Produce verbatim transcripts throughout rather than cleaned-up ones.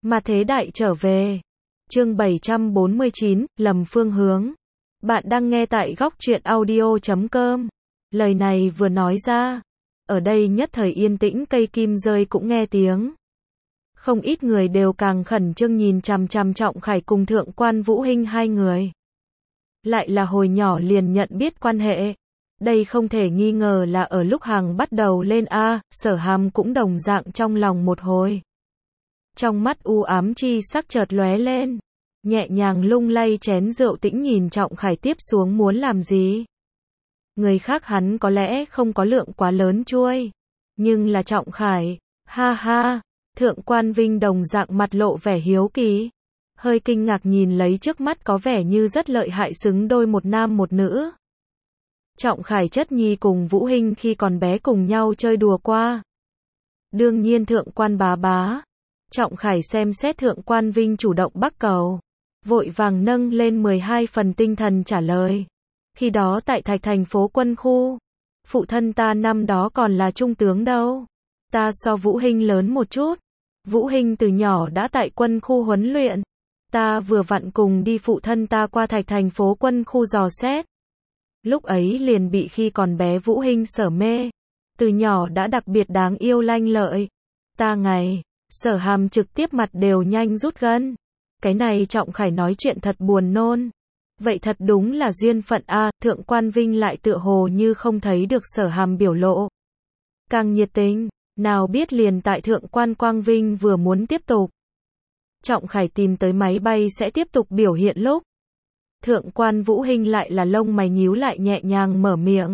Mà thế đại trở về. Chương bảy trăm bốn mươi chín, lầm phương hướng. Bạn đang nghe tại góc truyện audio chấm com. Lời này vừa nói ra, ở đây nhất thời yên tĩnh, cây kim rơi cũng nghe tiếng. Không ít người đều càng khẩn trương nhìn chằm chằm Trọng Khải cùng Thượng quan Vũ Hinh hai người. Lại là hồi nhỏ liền nhận biết quan hệ. Đây không thể nghi ngờ là ở lúc hàng bắt đầu lên A, Sở Hàm cũng đồng dạng trong lòng một hồi. Trong mắt u ám chi sắc chợt lóe lên, nhẹ nhàng lung lay chén rượu, tĩnh nhìn Trọng Khải tiếp xuống muốn làm gì. Người khác hắn có lẽ không có lượng quá lớn chuôi, nhưng là Trọng Khải, ha ha. Thượng quan Vinh đồng dạng mặt lộ vẻ hiếu kỳ, hơi kinh ngạc nhìn lấy trước mắt có vẻ như rất lợi hại xứng đôi một nam một nữ. Trọng Khải chất nhi cùng Vũ Hinh khi còn bé cùng nhau chơi đùa qua. Đương nhiên Thượng quan bá bá. Trọng Khải xem xét Thượng quan Vinh chủ động bắt cầu, vội vàng nâng lên mười hai phần tinh thần trả lời. Khi đó tại Thạch thành phố quân khu, phụ thân ta năm đó còn là trung tướng đâu. Ta so Vũ Hinh lớn một chút. Vũ Hinh từ nhỏ đã tại quân khu huấn luyện. Ta vừa vặn cùng đi phụ thân ta qua Thạch thành phố quân khu dò xét. Lúc ấy liền bị khi còn bé Vũ Hinh sở mê. Từ nhỏ đã đặc biệt đáng yêu lanh lợi. Ta ngày, Sở Hàm trực tiếp mặt đều nhanh rút gân. Cái này Trọng Khải nói chuyện thật buồn nôn. Vậy thật đúng là duyên phận a. Thượng quan Vinh lại tựa hồ như không thấy được Sở Hàm biểu lộ. Càng nhiệt tình. Nào biết liền tại Thượng quan Quang Vinh vừa muốn tiếp tục, Trọng Khải tìm tới máy bay sẽ tiếp tục biểu hiện lúc, Thượng quan Vũ Hinh lại là lông mày nhíu lại nhẹ nhàng mở miệng.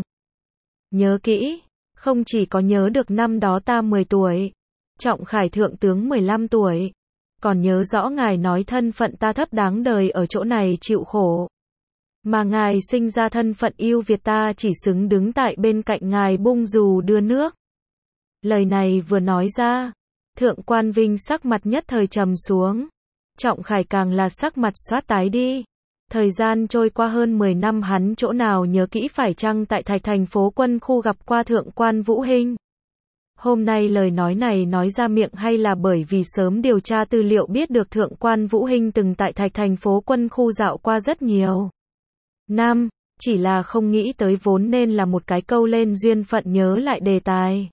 Nhớ kỹ, không chỉ có nhớ được năm đó ta mười tuổi, Trọng Khải thượng tướng mười lăm tuổi, còn nhớ rõ ngài nói thân phận ta thấp đáng đời ở chỗ này chịu khổ. Mà ngài sinh ra thân phận yêu Việt ta chỉ xứng đứng tại bên cạnh ngài bung dù đưa nước. Lời này vừa nói ra, Thượng quan Vinh sắc mặt nhất thời trầm xuống. Trọng Khải càng là sắc mặt xoát tái đi. Thời gian trôi qua hơn mười năm hắn chỗ nào nhớ kỹ phải chăng tại Thạch thành phố quân khu gặp qua Thượng quan Vũ Hinh. Hôm nay lời nói này nói ra miệng hay là bởi vì sớm điều tra tư liệu biết được Thượng quan Vũ Hinh từng tại Thạch thành phố quân khu dạo qua rất nhiều năm, chỉ là không nghĩ tới vốn nên là một cái câu lên duyên phận nhớ lại đề tài.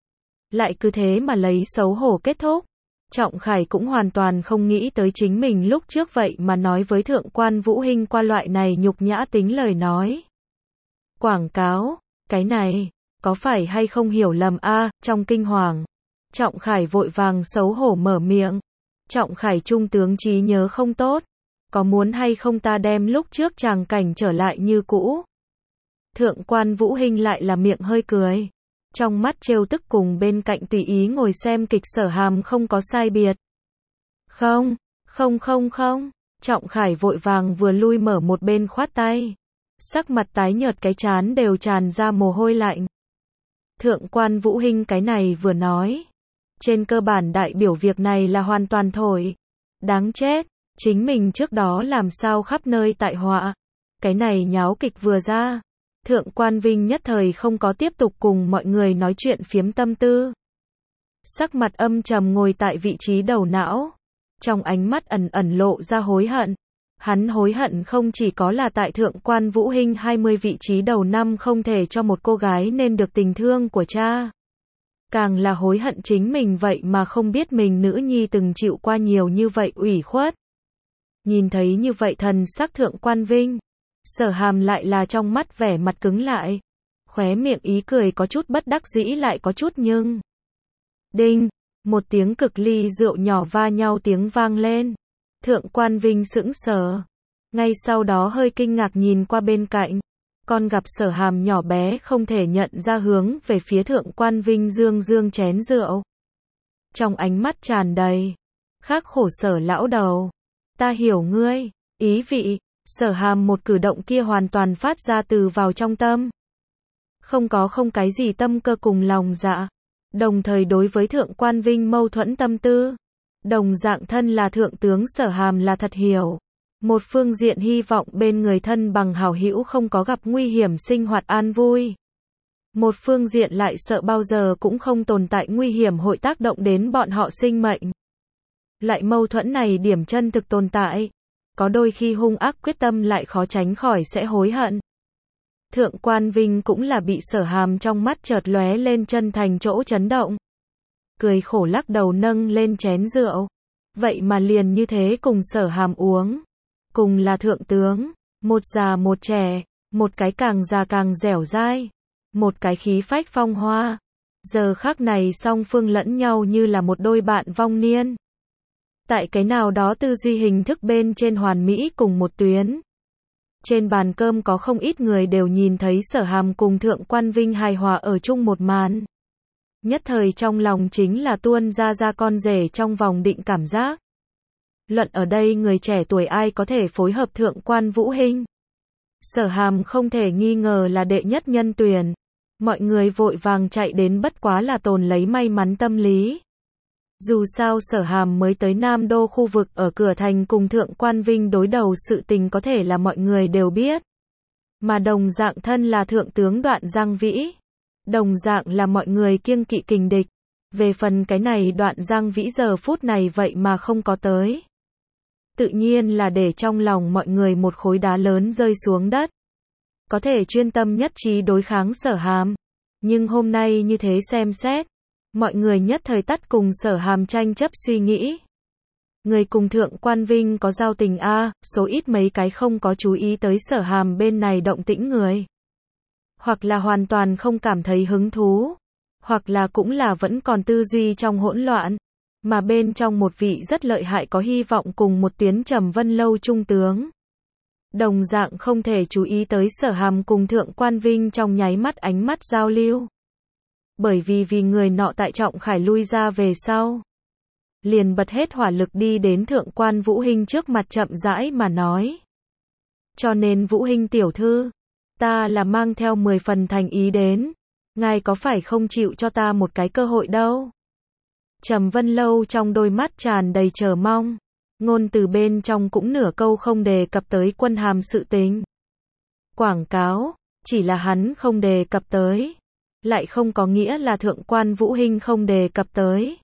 Lại cứ thế mà lấy xấu hổ kết thúc. Trọng Khải cũng hoàn toàn không nghĩ tới chính mình lúc trước vậy mà nói với Thượng quan Vũ Hinh qua loại này nhục nhã tính lời nói. Quảng cáo, cái này, có phải hay không hiểu lầm a? À, trong kinh hoàng, Trọng Khải vội vàng xấu hổ mở miệng. Trọng Khải trung tướng trí nhớ không tốt, có muốn hay không ta đem lúc trước tràng cảnh trở lại như cũ? Thượng quan Vũ Hinh lại là miệng hơi cười, trong mắt trêu tức cùng bên cạnh tùy ý ngồi xem kịch Sở Hàm không có sai biệt. Không, không không không, Trọng Khải vội vàng vừa lui mở một bên khoát tay. Sắc mặt tái nhợt cái trán đều tràn ra mồ hôi lạnh. Thượng quan Vũ Hinh cái này vừa nói. Trên cơ bản đại biểu việc này là hoàn toàn thổi. Đáng chết, chính mình trước đó làm sao khắp nơi tại họa. Cái này nháo kịch vừa ra. Thượng quan Vinh nhất thời không có tiếp tục cùng mọi người nói chuyện phiếm tâm tư. Sắc mặt âm trầm ngồi tại vị trí đầu não. Trong ánh mắt ẩn ẩn lộ ra hối hận. Hắn hối hận không chỉ có là tại Thượng quan Vũ Hinh hai mươi vị trí đầu năm không thể cho một cô gái nên được tình thương của cha. Càng là hối hận chính mình vậy mà không biết mình nữ nhi từng chịu qua nhiều như vậy ủy khuất. Nhìn thấy như vậy thần sắc Thượng quan Vinh, Sở Hàm lại là trong mắt vẻ mặt cứng lại. Khóe miệng ý cười có chút bất đắc dĩ lại có chút nhưng. Đinh, một tiếng cực ly rượu nhỏ va nhau tiếng vang lên. Thượng quan Vinh sững sờ. Ngay sau đó hơi kinh ngạc nhìn qua bên cạnh. Con gặp Sở Hàm nhỏ bé không thể nhận ra hướng về phía Thượng quan Vinh dương dương chén rượu. Trong ánh mắt tràn đầy khắc khổ Sở lão đầu. Ta hiểu ngươi, ý vị. Sở Hàm một cử động kia hoàn toàn phát ra từ vào trong tâm. Không có không cái gì tâm cơ cùng lòng dạ. Đồng thời đối với Thượng quan Vinh mâu thuẫn tâm tư. Đồng dạng thân là thượng tướng Sở Hàm là thật hiểu. Một phương diện hy vọng bên người thân bằng hảo hữu không có gặp nguy hiểm sinh hoạt an vui. Một phương diện lại sợ bao giờ cũng không tồn tại nguy hiểm hội tác động đến bọn họ sinh mệnh. Loại mâu thuẫn này điểm chân thực tồn tại. Có đôi khi hung ác quyết tâm lại khó tránh khỏi sẽ hối hận. Thượng quan Vinh cũng là bị Sở Hàm trong mắt chợt lóe lên chân thành chỗ chấn động. Cười khổ lắc đầu nâng lên chén rượu. Vậy mà liền như thế cùng Sở Hàm uống. Cùng là thượng tướng, một già một trẻ, một cái càng già càng dẻo dai, một cái khí phách phong hoa. Giờ khắc này song phương lẫn nhau như là một đôi bạn vong niên. Tại cái nào đó tư duy hình thức bên trên hoàn mỹ cùng một tuyến. Trên bàn cơm có không ít người đều nhìn thấy Sở Hàm cùng Thượng quan Vinh hài hòa ở chung một màn. Nhất thời trong lòng chính là tuôn ra ra con rể trong vòng định cảm giác. Luận ở đây người trẻ tuổi ai có thể phối hợp Thượng quan Vũ Hinh. Sở Hàm không thể nghi ngờ là đệ nhất nhân tuyển. Mọi người vội vàng chạy đến bất quá là tồn lấy may mắn tâm lý. Dù sao Sở Hàm mới tới Nam Đô khu vực ở cửa thành cùng Thượng quan Vinh đối đầu sự tình có thể là mọi người đều biết. Mà đồng dạng thân là Thượng tướng Đoạn Giang Vĩ. Đồng dạng là mọi người kiêng kỵ kình địch. Về phần cái này Đoạn Giang Vĩ giờ phút này vậy mà không có tới. Tự nhiên là để trong lòng mọi người một khối đá lớn rơi xuống đất. Có thể chuyên tâm nhất trí đối kháng Sở Hàm. Nhưng hôm nay như thế xem xét. Mọi người nhất thời tắt cùng Sở Hàm tranh chấp suy nghĩ. Người cùng Thượng quan Vinh có giao tình a, số ít mấy cái không có chú ý tới Sở Hàm bên này động tĩnh người. Hoặc là hoàn toàn không cảm thấy hứng thú. Hoặc là cũng là vẫn còn tư duy trong hỗn loạn. Mà bên trong một vị rất lợi hại có hy vọng cùng một tuyến Trầm Vân Lâu trung tướng. Đồng dạng không thể chú ý tới Sở Hàm cùng Thượng quan Vinh trong nháy mắt ánh mắt giao lưu. Bởi vì vì người nọ tại Trọng Khải lui ra về sau. Liền bật hết hỏa lực đi đến Thượng quan Vũ Hinh trước mặt chậm rãi mà nói. Cho nên Vũ Hinh tiểu thư, ta là mang theo mười phần thành ý đến. Ngài có phải không chịu cho ta một cái cơ hội đâu? Trầm Vân Lâu trong đôi mắt tràn đầy chờ mong. Ngôn từ bên trong cũng nửa câu không đề cập tới Quân Hàm sự tình. Quảng cáo, chỉ là hắn không đề cập tới. Lại không có nghĩa là Thượng quan Vũ Hinh không đề cập tới.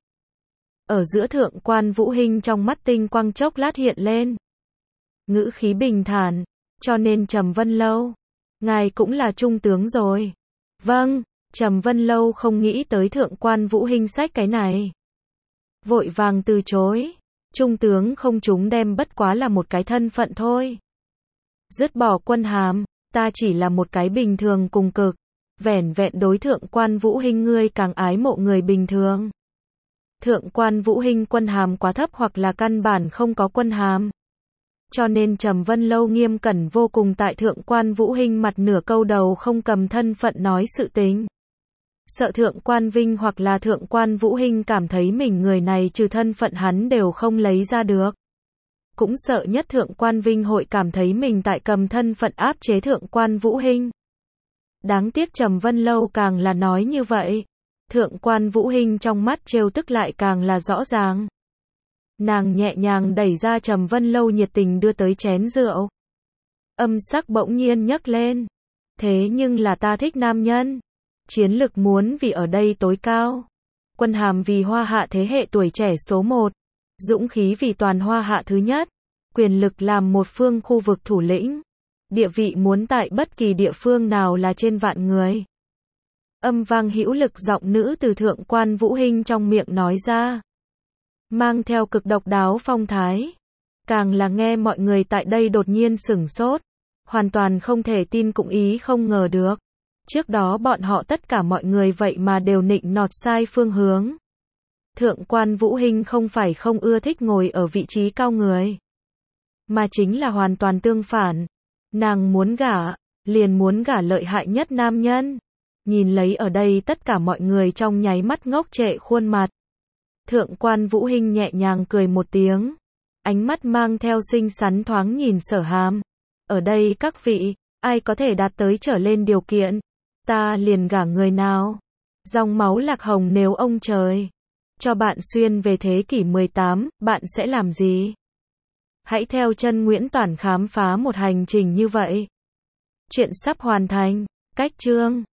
Ở giữa Thượng quan Vũ Hinh trong mắt tinh quang chốc lát hiện lên. Ngữ khí bình thản, cho nên Trầm Vân Lâu, ngài cũng là trung tướng rồi. Vâng, Trầm Vân Lâu không nghĩ tới Thượng quan Vũ Hinh sách cái này. Vội vàng từ chối. Trung tướng không chúng đem bất quá là một cái thân phận thôi. Dứt bỏ Quân Hàm, ta chỉ là một cái bình thường cùng cực. Vẻn vẹn đối Thượng quan Vũ Hinh ngươi càng ái mộ người bình thường. Thượng quan Vũ Hinh quân hàm quá thấp hoặc là căn bản không có quân hàm. Cho nên Trầm Vân Lâu nghiêm cẩn vô cùng tại Thượng quan Vũ Hinh mặt nửa câu đầu không cầm thân phận nói sự tình. Sợ Thượng quan Vinh hoặc là Thượng quan Vũ Hinh cảm thấy mình người này trừ thân phận hắn đều không lấy ra được. Cũng sợ nhất Thượng quan Vinh hội cảm thấy mình tại cầm thân phận áp chế Thượng quan Vũ Hinh. Đáng tiếc Trầm Vân Lâu càng là nói như vậy. Thượng quan Vũ Hinh trong mắt trêu tức lại càng là rõ ràng. Nàng nhẹ nhàng đẩy ra Trầm Vân Lâu nhiệt tình đưa tới chén rượu. Âm sắc bỗng nhiên nhấc lên. Thế nhưng là ta thích nam nhân. Chiến lực muốn vì ở đây tối cao. Quân hàm vì Hoa Hạ thế hệ tuổi trẻ số một. Dũng khí vì toàn Hoa Hạ thứ nhất. Quyền lực làm một phương khu vực thủ lĩnh. Địa vị muốn tại bất kỳ địa phương nào là trên vạn người. Âm vang hữu lực giọng nữ từ Thượng quan Vũ Hinh trong miệng nói ra. Mang theo cực độc đáo phong thái. Càng là nghe mọi người tại đây đột nhiên sửng sốt. Hoàn toàn không thể tin cũng ý không ngờ được. Trước đó bọn họ tất cả mọi người vậy mà đều nịnh nọt sai phương hướng. Thượng quan Vũ Hinh không phải không ưa thích ngồi ở vị trí cao người. Mà chính là hoàn toàn tương phản. Nàng muốn gả, liền muốn gả lợi hại nhất nam nhân. Nhìn lấy ở đây tất cả mọi người trong nháy mắt ngốc trệ khuôn mặt. Thượng quan Vũ Hinh nhẹ nhàng cười một tiếng. Ánh mắt mang theo xinh xắn thoáng nhìn Sở Hàm. Ở đây các vị, ai có thể đạt tới trở lên điều kiện, ta liền gả người nào. Dòng máu lạc hồng nếu ông trời cho bạn xuyên về thế kỷ mười tám, bạn sẽ làm gì? Hãy theo chân Nguyễn Toản khám phá một hành trình như vậy. Chuyện sắp hoàn thành. Cách chương